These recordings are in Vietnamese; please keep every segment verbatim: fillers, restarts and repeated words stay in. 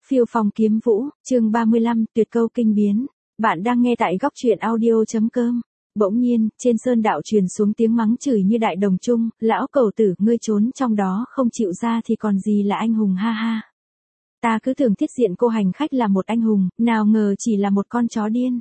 Phiêu phong kiếm vũ, chương ba mươi lăm, tuyệt câu kinh biến. Bạn đang nghe tại góc truyện audio.com. Bỗng nhiên, trên sơn đạo truyền xuống tiếng mắng chửi như đại đồng trung, lão cầu tử, ngươi trốn trong đó không chịu ra thì còn gì là anh hùng ha ha. Ta cứ tưởng thiết diện cô hành khách là một anh hùng, nào ngờ chỉ là một con chó điên.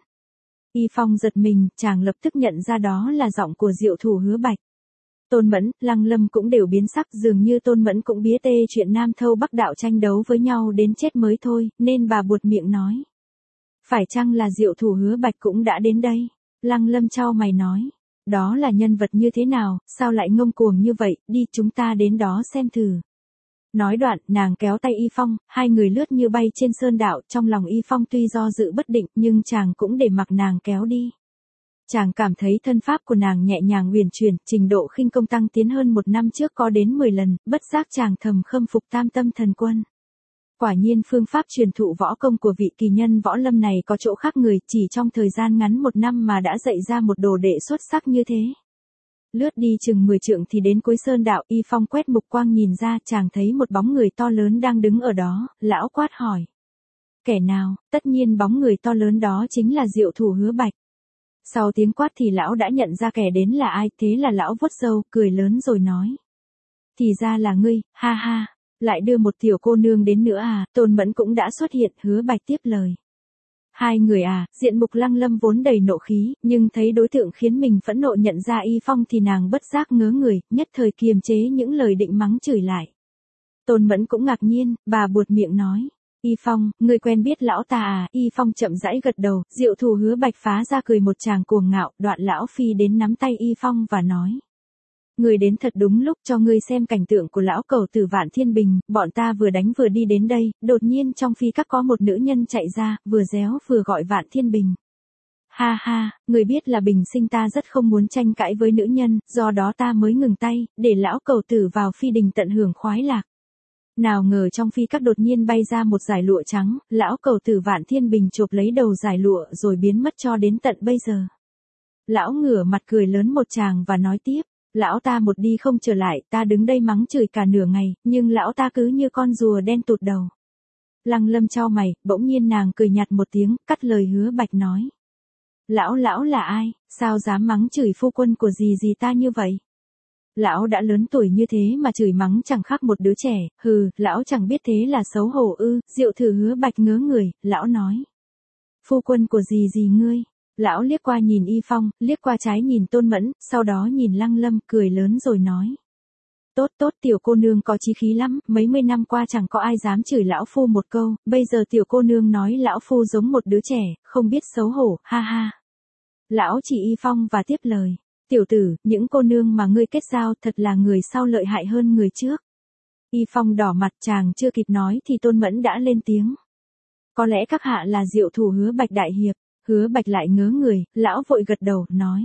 Y Phong giật mình, chàng lập tức nhận ra đó là giọng của diệu thủ Hứa Bạch. Tôn Mẫn, Lăng Lâm cũng đều biến sắc, dường như Tôn Mẫn cũng bía tê chuyện Nam Thâu Bắc Đạo tranh đấu với nhau đến chết mới thôi, nên bà buột miệng nói. Phải chăng là diệu thủ Hứa Bạch cũng đã đến đây? Lăng Lâm chau mày nói. Đó là nhân vật như thế nào, sao lại ngông cuồng như vậy, đi chúng ta đến đó xem thử. Nói đoạn, nàng kéo tay Y Phong, hai người lướt như bay trên sơn đạo, trong lòng Y Phong tuy do dự bất định, nhưng chàng cũng để mặc nàng kéo đi. Chàng cảm thấy thân pháp của nàng nhẹ nhàng uyển chuyển, trình độ khinh công tăng tiến hơn một năm trước có đến mười lần, bất giác chàng thầm khâm phục Tam Tâm Thần Quân. Quả nhiên phương pháp truyền thụ võ công của vị kỳ nhân võ lâm này có chỗ khác người, chỉ trong thời gian ngắn một năm mà đã dạy ra một đồ đệ xuất sắc như thế. Lướt đi chừng mười trượng thì đến cuối sơn đạo, Y Phong quét mục quang nhìn ra, chàng thấy một bóng người to lớn đang đứng ở đó, lão quát hỏi. Kẻ nào? Tất nhiên bóng người to lớn đó chính là diệu thủ Hứa Bạch. Sau tiếng quát thì lão đã nhận ra kẻ đến là ai, thế là lão vuốt râu, cười lớn rồi nói. Thì ra là ngươi, ha ha, lại đưa một tiểu cô nương đến nữa à, Tôn Mẫn cũng đã xuất hiện, Hứa Bạch tiếp lời. Hai người à, diện mục Lăng Lâm vốn đầy nộ khí, nhưng thấy đối tượng khiến mình phẫn nộ nhận ra Y Phong thì nàng bất giác ngớ người, nhất thời kiềm chế những lời định mắng chửi lại. Tôn Mẫn cũng ngạc nhiên, bà buột miệng nói. Y Phong, ngươi quen biết lão ta à? Y Phong chậm rãi gật đầu, diệu thủ Hứa Bạch phá ra cười một tràng cuồng ngạo, đoạn lão phi đến nắm tay Y Phong và nói. Ngươi đến thật đúng lúc, cho ngươi xem cảnh tượng của lão cầu tử Vạn Thiên Bình, bọn ta vừa đánh vừa đi đến đây, đột nhiên trong phi các có một nữ nhân chạy ra, vừa réo vừa gọi Vạn Thiên Bình. Ha ha, ngươi biết là bình sinh ta rất không muốn tranh cãi với nữ nhân, do đó ta mới ngừng tay, để lão cầu tử vào phi đình tận hưởng khoái lạc. Nào ngờ trong phi các đột nhiên bay ra một dải lụa trắng, lão cầu tử Vạn Thiên Bình chộp lấy đầu dải lụa rồi biến mất cho đến tận bây giờ. Lão ngửa mặt cười lớn một tràng và nói tiếp, lão ta một đi không trở lại, ta đứng đây mắng chửi cả nửa ngày, nhưng lão ta cứ như con rùa đen tụt đầu. Lăng Lâm chau mày, bỗng nhiên nàng cười nhạt một tiếng, cắt lời Hứa Bạch nói. Lão lão là ai, sao dám mắng chửi phu quân của dì dì ta như vậy? Lão đã lớn tuổi như thế mà chửi mắng chẳng khác một đứa trẻ, hừ, lão chẳng biết thế là xấu hổ ư, diệu thử Hứa Bạch ngớ người, lão nói. Phu quân của dì dì ngươi, lão liếc qua nhìn Y Phong, liếc qua trái nhìn Tôn Mẫn, sau đó nhìn Lăng Lâm, cười lớn rồi nói. Tốt tốt tiểu cô nương có chí khí lắm, mấy mươi năm qua chẳng có ai dám chửi lão phu một câu, bây giờ tiểu cô nương nói lão phu giống một đứa trẻ, không biết xấu hổ, ha ha. Lão chỉ Y Phong và tiếp lời. Tiểu tử, những cô nương mà ngươi kết giao thật là người sau lợi hại hơn người trước. Y Phong đỏ mặt, chàng chưa kịp nói thì Tôn Mẫn đã lên tiếng. Có lẽ các hạ là diệu thủ Hứa Bạch đại hiệp. Hứa Bạch lại ngớ người, lão vội gật đầu, nói.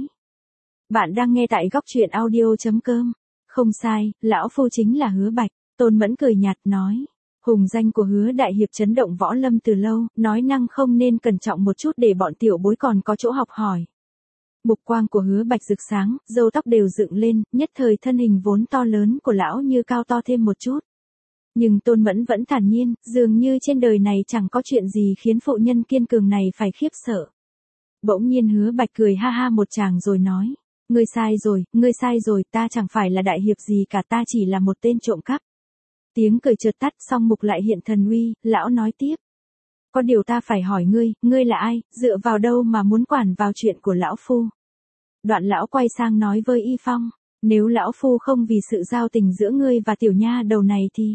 Bạn đang nghe tại góc truyện audio.com. Không sai, lão phu chính là Hứa Bạch. Tôn Mẫn cười nhạt, nói. Hùng danh của Hứa đại hiệp chấn động võ lâm từ lâu, nói năng không nên cẩn trọng một chút để bọn tiểu bối còn có chỗ học hỏi. Mục quang của Hứa Bạch rực sáng, râu tóc đều dựng lên, nhất thời thân hình vốn to lớn của lão như cao to thêm một chút. Nhưng Tôn Mẫn vẫn thản nhiên, dường như trên đời này chẳng có chuyện gì khiến phụ nhân kiên cường này phải khiếp sợ. Bỗng nhiên Hứa Bạch cười ha ha một tràng rồi nói, ngươi sai rồi, ngươi sai rồi, ta chẳng phải là đại hiệp gì cả, ta chỉ là một tên trộm cắp. Tiếng cười chợt tắt, song mục lại hiện thần uy, lão nói tiếp. Có điều ta phải hỏi ngươi, ngươi là ai, dựa vào đâu mà muốn quản vào chuyện của lão phu? Đoạn lão quay sang nói với Y Phong, nếu lão phu không vì sự giao tình giữa ngươi và tiểu nha đầu này thì...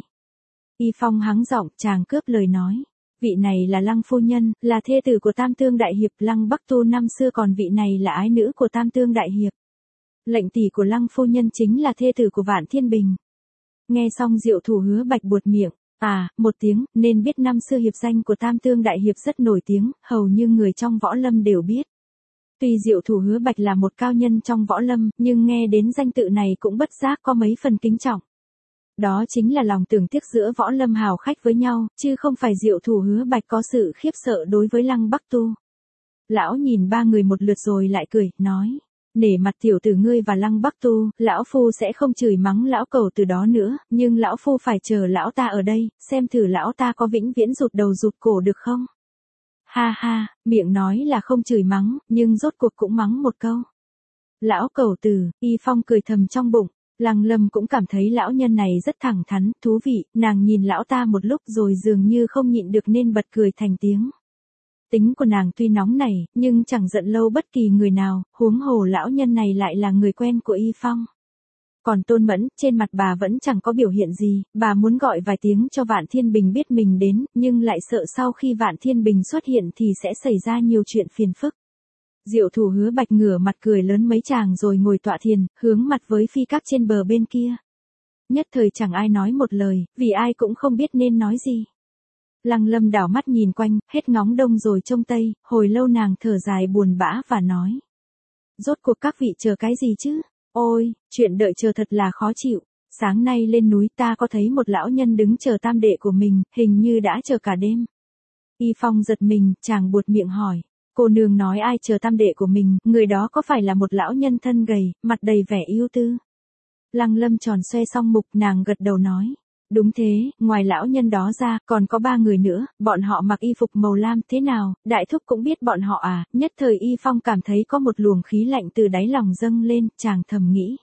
Y Phong hắng giọng, chàng cướp lời nói. Vị này là Lăng phu nhân, là thê tử của Tam Tương đại hiệp Lăng Bắc Tu năm xưa, còn vị này là ái nữ của Tam Tương đại hiệp. Lệnh tỷ của Lăng phu nhân chính là thê tử của Vạn Thiên Bình. Nghe xong diệu thủ Hứa Bạch buột miệng, à, một tiếng, nên biết năm xưa hiệp danh của Tam Tương đại hiệp rất nổi tiếng, hầu như người trong võ lâm đều biết. Tuy diệu thủ Hứa Bạch là một cao nhân trong võ lâm, nhưng nghe đến danh tự này cũng bất giác có mấy phần kính trọng. Đó chính là lòng tưởng tiếc giữa võ lâm hào khách với nhau, chứ không phải diệu thủ Hứa Bạch có sự khiếp sợ đối với Lăng Bắc Tu. Lão nhìn ba người một lượt rồi lại cười, nói. Nể mặt tiểu tử ngươi và Lăng Bắc Tu, lão phu sẽ không chửi mắng lão cẩu từ đó nữa, nhưng lão phu phải chờ lão ta ở đây, xem thử lão ta có vĩnh viễn rụt đầu rụt cổ được không. Ha ha, miệng nói là không chửi mắng, nhưng rốt cuộc cũng mắng một câu. Lão cẩu tử, Y Phong cười thầm trong bụng. Lăng Lâm cũng cảm thấy lão nhân này rất thẳng thắn, thú vị, nàng nhìn lão ta một lúc rồi dường như không nhịn được nên bật cười thành tiếng. Tính của nàng tuy nóng nảy, nhưng chẳng giận lâu bất kỳ người nào, huống hồ lão nhân này lại là người quen của Y Phong. Còn Tôn Mẫn, trên mặt bà vẫn chẳng có biểu hiện gì, bà muốn gọi vài tiếng cho Vạn Thiên Bình biết mình đến, nhưng lại sợ sau khi Vạn Thiên Bình xuất hiện thì sẽ xảy ra nhiều chuyện phiền phức. Diệu Thủ Hứa Bạch ngửa mặt cười lớn mấy tràng rồi ngồi tọa thiền, hướng mặt với phi các trên bờ bên kia. Nhất thời chẳng ai nói một lời, vì ai cũng không biết nên nói gì. Lăng Lâm đảo mắt nhìn quanh, hết ngóng đông rồi trông tây, hồi lâu nàng thở dài buồn bã và nói. Rốt cuộc các vị chờ cái gì chứ? Ôi, chuyện đợi chờ thật là khó chịu. Sáng nay lên núi ta có thấy một lão nhân đứng chờ tam đệ của mình, hình như đã chờ cả đêm. Y Phong giật mình, chàng buột miệng hỏi. Cô nương nói ai chờ tam đệ của mình, người đó có phải là một lão nhân thân gầy, mặt đầy vẻ ưu tư? Lăng Lâm tròn xoe xong mục, nàng gật đầu nói. Đúng thế, ngoài lão nhân đó ra, còn có ba người nữa, bọn họ mặc y phục màu lam, thế nào, đại thúc cũng biết bọn họ à, nhất thời Y Phong cảm thấy có một luồng khí lạnh từ đáy lòng dâng lên, chàng thầm nghĩ.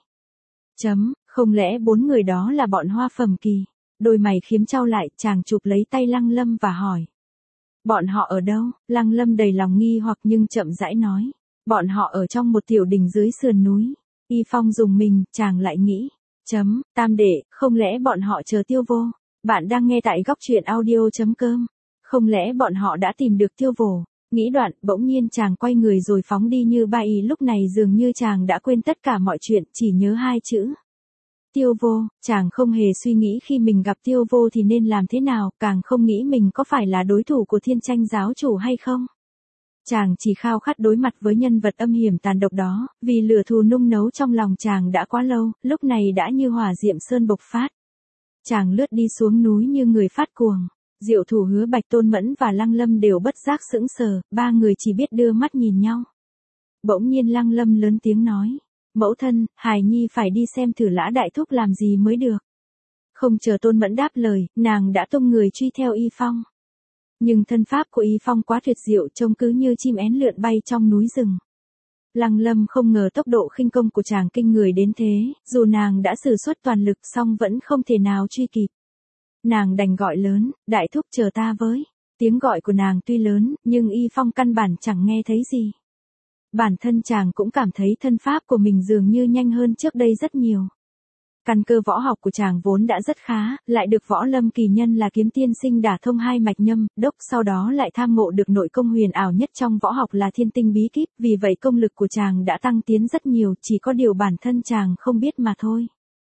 Chấm, không lẽ bốn người đó là bọn Hoa Phẩm Kỳ? Đôi mày khiếm chau lại, chàng chụp lấy tay Lăng Lâm và hỏi. Bọn họ ở đâu? Lăng Lâm đầy lòng nghi hoặc nhưng chậm rãi nói. Bọn họ ở trong một tiểu đình dưới sườn núi. Y Phong dùng mình, chàng lại nghĩ. Chấm, tam đệ, không lẽ bọn họ chờ Tiêu Vô? Bạn đang nghe tại góc truyện audio.com. Không lẽ bọn họ đã tìm được Tiêu Vô? Nghĩ đoạn, bỗng nhiên chàng quay người rồi phóng đi như bay, lúc này dường như chàng đã quên tất cả mọi chuyện, chỉ nhớ hai chữ. Tiêu Vô, chàng không hề suy nghĩ khi mình gặp Tiêu Vô thì nên làm thế nào, càng không nghĩ mình có phải là đối thủ của Thiên Tranh giáo chủ hay không. Chàng chỉ khao khát đối mặt với nhân vật âm hiểm tàn độc đó, vì lửa thù nung nấu trong lòng chàng đã quá lâu, lúc này đã như hỏa diệm sơn bộc phát. Chàng lướt đi xuống núi như người phát cuồng. Diệu Thủ Hứa Bạch, Tôn Mẫn và Lăng Lâm đều bất giác sững sờ, ba người chỉ biết đưa mắt nhìn nhau. Bỗng nhiên Lăng Lâm lớn tiếng nói. Mẫu thân, hài nhi phải đi xem thử Lã đại thúc làm gì mới được. Không chờ Tôn Mẫn đáp lời, nàng đã tung người truy theo Y Phong. Nhưng thân pháp của Y Phong quá tuyệt diệu, trông cứ như chim én lượn bay trong núi rừng. Lăng Lâm không ngờ tốc độ khinh công của chàng kinh người đến thế, dù nàng đã sử xuất toàn lực song vẫn không thể nào truy kịp. Nàng đành gọi lớn, đại thúc chờ ta với. Tiếng gọi của nàng tuy lớn, nhưng Y Phong căn bản chẳng nghe thấy gì. Bản thân chàng cũng cảm thấy thân pháp của mình dường như nhanh hơn trước đây rất nhiều. Căn cơ võ học của chàng vốn đã rất khá, lại được Võ Lâm kỳ nhân là Kiếm Tiên Sinh đả thông hai mạch nhâm, đốc, sau đó lại tham ngộ được nội công huyền ảo nhất trong võ học là Thiên Tinh bí kíp, vì vậy công lực của chàng đã tăng tiến rất nhiều, chỉ có điều bản thân chàng không biết mà thôi.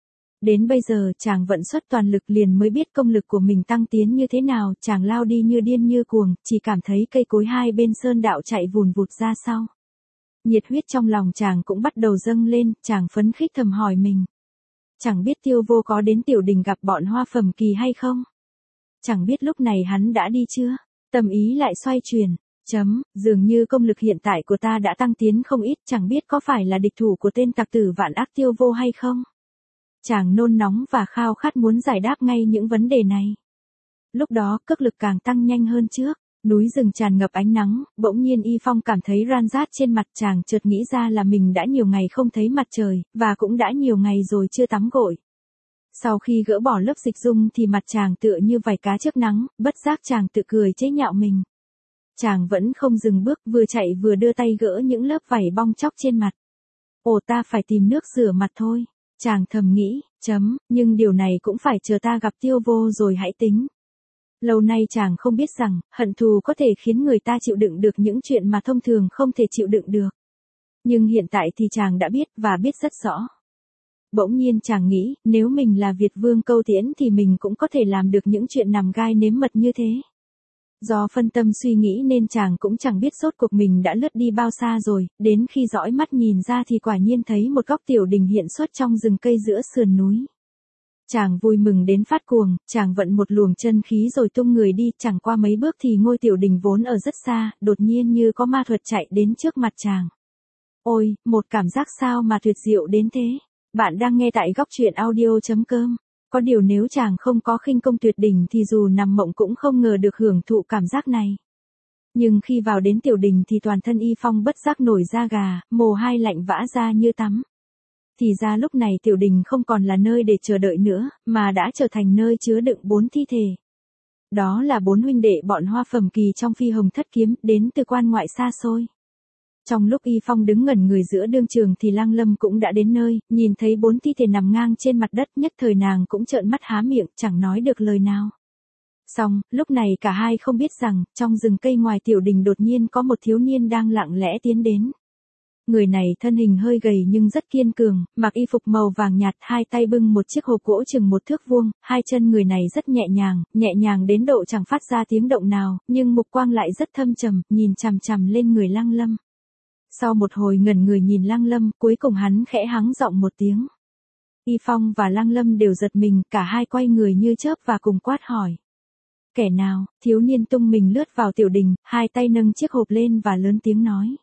Đến bây giờ chàng vận xuất toàn lực liền mới biết công lực của mình tăng tiến như thế nào, chàng lao đi như điên như cuồng, chỉ cảm thấy cây cối hai bên sơn đạo chạy vùn vụt ra sau. Nhiệt huyết trong lòng chàng cũng bắt đầu dâng lên, chàng phấn khích thầm hỏi mình. Chẳng biết Tiêu Vô có đến tiểu đình gặp bọn Hoa Phẩm Kỳ hay không? Chẳng biết lúc này hắn đã đi chưa? Tâm ý lại xoay chuyển. Chấm, dường như công lực hiện tại của ta đã tăng tiến không ít, chẳng biết có phải là địch thủ của tên tặc tử vạn ác Tiêu Vô hay không? Chàng nôn nóng và khao khát muốn giải đáp ngay những vấn đề này. Lúc đó, cước lực càng tăng nhanh hơn trước. Núi rừng tràn ngập ánh nắng, bỗng nhiên Y Phong cảm thấy ran rát trên mặt, chàng chợt nghĩ ra là mình đã nhiều ngày không thấy mặt trời, và cũng đã nhiều ngày rồi chưa tắm gội. Sau khi gỡ bỏ lớp dịch dung thì mặt chàng tựa như vảy cá trước nắng, bất giác chàng tự cười chế nhạo mình. Chàng vẫn không dừng bước, vừa chạy vừa đưa tay gỡ những lớp vảy bong chóc trên mặt. Ồ, ta phải tìm nước rửa mặt thôi. Chàng thầm nghĩ, chấm, nhưng điều này cũng phải chờ ta gặp Tiêu Vô rồi hãy tính. Lâu nay chàng không biết rằng, hận thù có thể khiến người ta chịu đựng được những chuyện mà thông thường không thể chịu đựng được. Nhưng hiện tại thì chàng đã biết, và biết rất rõ. Bỗng nhiên chàng nghĩ, nếu mình là Việt Vương Câu Tiễn thì mình cũng có thể làm được những chuyện nằm gai nếm mật như thế. Do phân tâm suy nghĩ nên chàng cũng chẳng biết rốt cuộc mình đã lướt đi bao xa rồi, đến khi dõi mắt nhìn ra thì quả nhiên thấy một góc tiểu đình hiện xuất trong rừng cây giữa sườn núi. Chàng vui mừng đến phát cuồng, chàng vận một luồng chân khí rồi tung người đi, chẳng qua mấy bước thì ngôi tiểu đình vốn ở rất xa, đột nhiên như có ma thuật chạy đến trước mặt chàng. Ôi, một cảm giác sao mà tuyệt diệu đến thế. Bạn đang nghe tại góc truyện audio.com. Có điều nếu chàng không có khinh công tuyệt đỉnh thì dù nằm mộng cũng không ngờ được hưởng thụ cảm giác này. Nhưng khi vào đến tiểu đình thì toàn thân Y Phong bất giác nổi da gà, mồ hai lạnh vã ra như tắm. Thì ra lúc này tiểu đình không còn là nơi để chờ đợi nữa, mà đã trở thành nơi chứa đựng bốn thi thể. Đó là bốn huynh đệ bọn Hoa Phẩm Kỳ trong Phi Hồng Thất Kiếm, đến từ quan ngoại xa xôi. Trong lúc Y Phong đứng ngẩn người giữa đương trường thì Lăng Lâm cũng đã đến nơi, nhìn thấy bốn thi thể nằm ngang trên mặt đất, nhất thời nàng cũng trợn mắt há miệng, chẳng nói được lời nào. Xong, lúc này cả hai không biết rằng, trong rừng cây ngoài tiểu đình đột nhiên có một thiếu niên đang lặng lẽ tiến đến. Người này thân hình hơi gầy nhưng rất kiên cường, mặc y phục màu vàng nhạt, hai tay bưng một chiếc hộp gỗ chừng một thước vuông, hai chân người này rất nhẹ nhàng, nhẹ nhàng đến độ chẳng phát ra tiếng động nào, nhưng mục quang lại rất thâm trầm, nhìn chằm chằm lên người Lăng Lâm. Sau một hồi ngẩn người nhìn Lăng Lâm, cuối cùng hắn khẽ hắng giọng một tiếng. Y Phong và Lăng Lâm đều giật mình, cả hai quay người như chớp và cùng quát hỏi. Kẻ nào? Thiếu niên tung mình lướt vào tiểu đình, hai tay nâng chiếc hộp lên và lớn tiếng nói.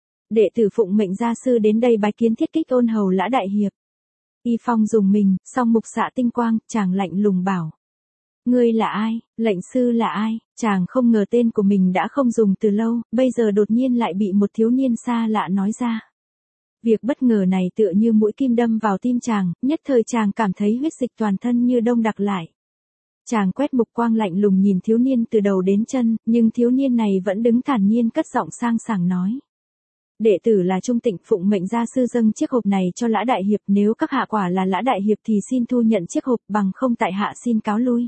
Đệ tử phụng mệnh gia sư đến đây bái kiến Thiết Kích Ôn hầu Lã đại hiệp. Y Phong dùng mình, song mục xạ tinh quang, chàng lạnh lùng bảo. Ngươi là ai? Lệnh sư là ai? Chàng không ngờ tên của mình đã không dùng từ lâu, bây giờ đột nhiên lại bị một thiếu niên xa lạ nói ra. Việc bất ngờ này tựa như mũi kim đâm vào tim chàng, nhất thời chàng cảm thấy huyết dịch toàn thân như đông đặc lại. Chàng quét mục quang lạnh lùng nhìn thiếu niên từ đầu đến chân, nhưng thiếu niên này vẫn đứng thản nhiên cất giọng sang sảng nói. Đệ tử là Trung Tịnh, phụng mệnh gia sư dâng chiếc hộp này cho Lã đại hiệp, nếu các hạ quả là Lã đại hiệp thì xin thu nhận chiếc hộp, bằng không tại hạ xin cáo lui.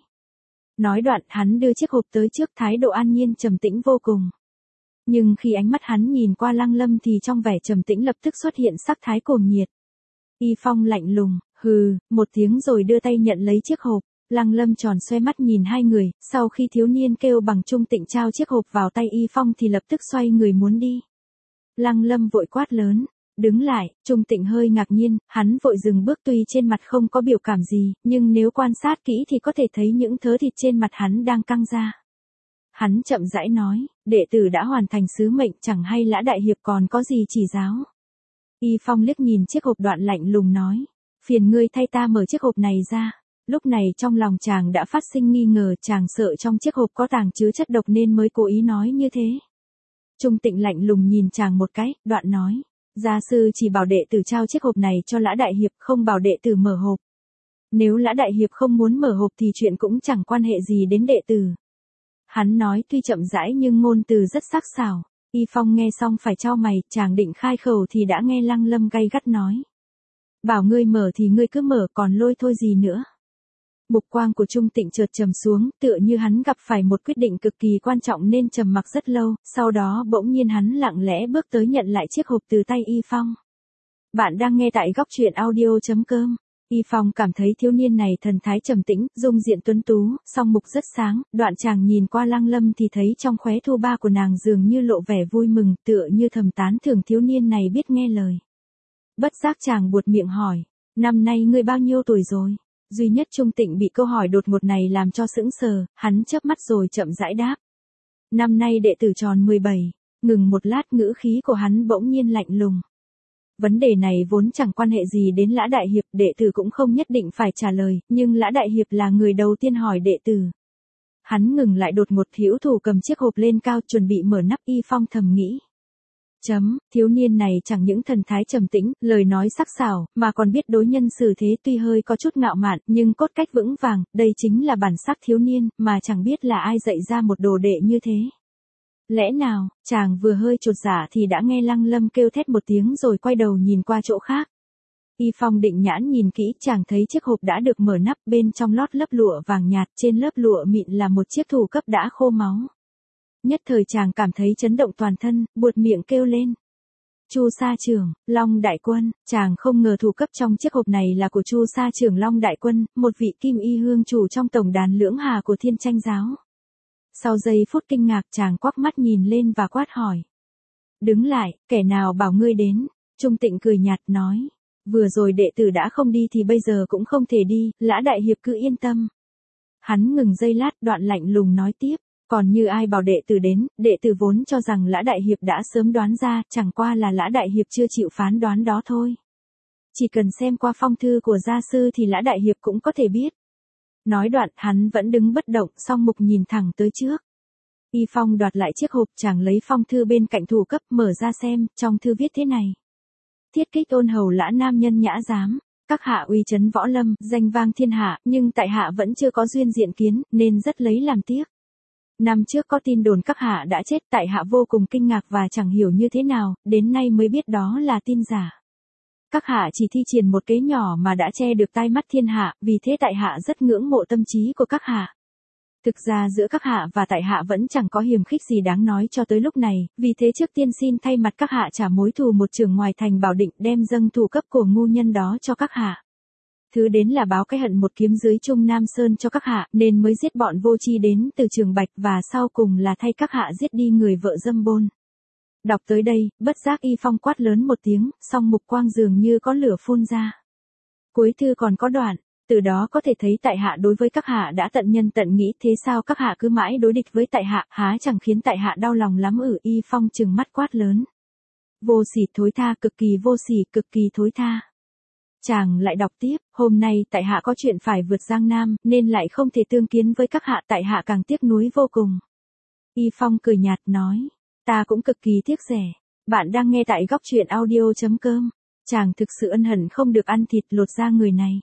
Nói đoạn hắn đưa chiếc hộp tới trước, thái độ an nhiên trầm tĩnh vô cùng. Nhưng khi ánh mắt hắn nhìn qua Lăng Lâm thì trong vẻ trầm tĩnh lập tức xuất hiện sắc thái cuồng nhiệt. Y Phong lạnh lùng, hừ, một tiếng rồi đưa tay nhận lấy chiếc hộp. Lăng Lâm tròn xoe mắt nhìn hai người, sau khi thiếu niên kêu bằng Trung Tịnh trao chiếc hộp vào tay Y Phong thì lập tức xoay người muốn đi. Lăng Lâm vội quát lớn, đứng lại. Trung Tịnh hơi ngạc nhiên, hắn vội dừng bước, tuy trên mặt không có biểu cảm gì, nhưng nếu quan sát kỹ thì có thể thấy những thớ thịt trên mặt hắn đang căng ra. Hắn chậm rãi nói, đệ tử đã hoàn thành sứ mệnh, chẳng hay Lã đại hiệp còn có gì chỉ giáo. Y Phong liếc nhìn chiếc hộp đoạn lạnh lùng nói, phiền ngươi thay ta mở chiếc hộp này ra. Lúc này trong lòng chàng đã phát sinh nghi ngờ, chàng sợ trong chiếc hộp có tàng chứa chất độc nên mới cố ý nói như thế. Trung Tịnh lạnh lùng nhìn chàng một cái, đoạn nói, gia sư chỉ bảo đệ tử trao chiếc hộp này cho Lã đại hiệp, không bảo đệ tử mở hộp. Nếu Lã đại hiệp không muốn mở hộp thì chuyện cũng chẳng quan hệ gì đến đệ tử. Hắn nói tuy chậm rãi nhưng ngôn từ rất sắc sảo. Y Phong nghe xong phải chau mày, chàng định khai khẩu thì đã nghe Lăng Lâm gay gắt nói. Bảo ngươi mở thì ngươi cứ mở, còn lôi thôi gì nữa. Mục quang của Trung Tịnh chợt trầm xuống, tựa như hắn gặp phải một quyết định cực kỳ quan trọng nên trầm mặc rất lâu, sau đó bỗng nhiên hắn lặng lẽ bước tới nhận lại chiếc hộp từ tay Y Phong. Bạn đang nghe tại góc truyện audio.com. Y Phong cảm thấy thiếu niên này thần thái trầm tĩnh, dung diện tuấn tú, song mục rất sáng, đoạn chàng nhìn qua Lăng Lâm thì thấy trong khóe thu ba của nàng dường như lộ vẻ vui mừng, tựa như thầm tán thưởng thiếu niên này biết nghe lời. Bất giác chàng buột miệng hỏi, năm nay ngươi bao nhiêu tuổi rồi? Duy nhất Trung Tịnh bị câu hỏi đột ngột này làm cho sững sờ, hắn chớp mắt rồi chậm rãi đáp. Năm nay đệ tử tròn mười bảy, ngừng một lát ngữ khí của hắn bỗng nhiên lạnh lùng. Vấn đề này vốn chẳng quan hệ gì đến Lã đại hiệp, đệ tử cũng không nhất định phải trả lời, nhưng Lã đại hiệp là người đầu tiên hỏi đệ tử. Hắn ngừng lại đột ngột, hữu thủ cầm chiếc hộp lên cao chuẩn bị mở nắp. Y Phong thầm nghĩ. Chấm, thiếu niên này chẳng những thần thái trầm tĩnh, lời nói sắc sảo, mà còn biết đối nhân xử thế, tuy hơi có chút ngạo mạn, nhưng cốt cách vững vàng, đây chính là bản sắc thiếu niên, mà chẳng biết là ai dạy ra một đồ đệ như thế. Lẽ nào, chàng vừa hơi chột dạ thì đã nghe Lăng Lâm kêu thét một tiếng rồi quay đầu nhìn qua chỗ khác. Y Phong định nhãn nhìn kỹ, chàng thấy chiếc hộp đã được mở nắp, bên trong lót lớp lụa vàng nhạt, trên lớp lụa mịn là một chiếc thủ cấp đã khô máu. Nhất thời chàng cảm thấy chấn động toàn thân, buột miệng kêu lên. Chu Sa Trưởng, Long Đại Quân. Chàng không ngờ thủ cấp trong chiếc hộp này là của Chu Sa Trưởng Long Đại Quân, một vị kim y hương chủ trong tổng đàn lưỡng hà của Thiên Tranh giáo. Sau giây phút kinh ngạc chàng quắc mắt nhìn lên và quát hỏi. Đứng lại, kẻ nào bảo ngươi đến? Trung Tịnh cười nhạt nói. Vừa rồi đệ tử đã không đi thì bây giờ cũng không thể đi, Lã đại hiệp cứ yên tâm. Hắn ngừng giây lát, đoạn lạnh lùng nói tiếp. Còn như ai bảo đệ tử đến, đệ tử vốn cho rằng Lã Đại Hiệp đã sớm đoán ra, chẳng qua là Lã Đại Hiệp chưa chịu phán đoán đó thôi. Chỉ cần xem qua phong thư của gia sư thì Lã Đại Hiệp cũng có thể biết. Nói đoạn, hắn vẫn đứng bất động, song mục nhìn thẳng tới trước. Y Phong đoạt lại chiếc hộp, chàng lấy phong thư bên cạnh thủ cấp, mở ra xem, trong thư viết thế này. Thiết kích ôn hầu Lã nam nhân nhã giám, các hạ uy chấn võ lâm, danh vang thiên hạ, nhưng tại hạ vẫn chưa có duyên diện kiến, nên rất lấy làm tiếc. Năm trước có tin đồn các hạ đã chết, tại hạ vô cùng kinh ngạc và chẳng hiểu như thế nào, đến nay mới biết đó là tin giả. Các hạ chỉ thi triển một kế nhỏ mà đã che được tai mắt thiên hạ, vì thế tại hạ rất ngưỡng mộ tâm trí của các hạ. Thực ra giữa các hạ và tại hạ vẫn chẳng có hiềm khích gì đáng nói cho tới lúc này, vì thế trước tiên xin thay mặt các hạ trả mối thù một trường ngoài thành Bảo Định, đem dâng thủ cấp của ngu nhân đó cho các hạ. Thứ đến là báo cái hận một kiếm dưới Trung Nam Sơn cho các hạ, nên mới giết bọn vô tri đến từ Trường Bạch, và sau cùng là thay các hạ giết đi người vợ dâm bôn. Đọc tới đây, bất giác Y Phong quát lớn một tiếng, song mục quang dường như có lửa phun ra. Cuối thư còn có đoạn, từ đó có thể thấy tại hạ đối với các hạ đã tận nhân tận nghĩ, thế sao các hạ cứ mãi đối địch với tại hạ, há chẳng khiến tại hạ đau lòng lắm ử. Y Phong trừng mắt quát lớn. Vô sỉ thối tha, cực kỳ vô sỉ, cực kỳ thối tha. Chàng lại đọc tiếp, hôm nay tại hạ có chuyện phải vượt Giang Nam, nên lại không thể tương kiến với các hạ, tại hạ càng tiếc nuối vô cùng. Y Phong cười nhạt nói, ta cũng cực kỳ tiếc rẻ. Bạn đang nghe tại góc truyện audio chấm com. Chàng thực sự ân hận không được ăn thịt lột da người này.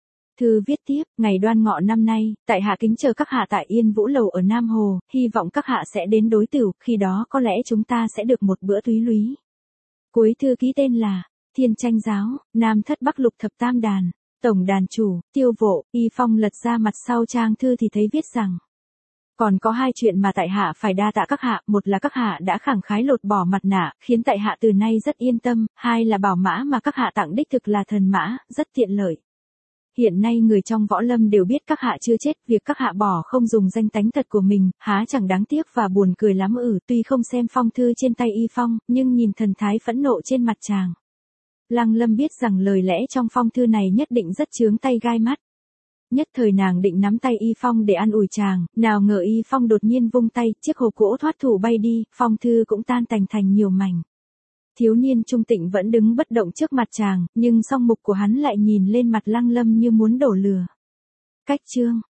Thư viết tiếp, ngày Đoan Ngọ năm nay, tại hạ kính chờ các hạ tại Yên Vũ Lầu ở Nam Hồ, hy vọng các hạ sẽ đến đối tửu, khi đó có lẽ chúng ta sẽ được một bữa thúy lúy. Cuối thư ký tên là Thiên Tranh Giáo, Nam Thất Bắc Lục Thập Tam Đàn, Tổng Đàn Chủ, Tiêu Vộ. Y Phong lật ra mặt sau trang thư thì thấy viết rằng, còn có hai chuyện mà tại hạ phải đa tạ các hạ, một là các hạ đã khẳng khái lột bỏ mặt nạ, khiến tại hạ từ nay rất yên tâm, hai là bảo mã mà các hạ tặng đích thực là thần mã, rất tiện lợi. Hiện nay người trong võ lâm đều biết các hạ chưa chết, việc các hạ bỏ không dùng danh tánh thật của mình, há chẳng đáng tiếc và buồn cười lắm ử. Tuy không xem phong thư trên tay Y Phong, nhưng nhìn thần thái phẫn nộ trên mặt chàng, Lăng Lâm biết rằng lời lẽ trong phong thư này nhất định rất chướng tay gai mắt. Nhất thời nàng định nắm tay Y Phong để an ủi chàng, nào ngờ Y Phong đột nhiên vung tay, chiếc hộp gỗ thoát thủ bay đi, phong thư cũng tan tành thành nhiều mảnh. Thiếu niên trung tịnh vẫn đứng bất động trước mặt chàng, nhưng song mục của hắn lại nhìn lên mặt Lăng Lâm như muốn đổ lửa. Cách chương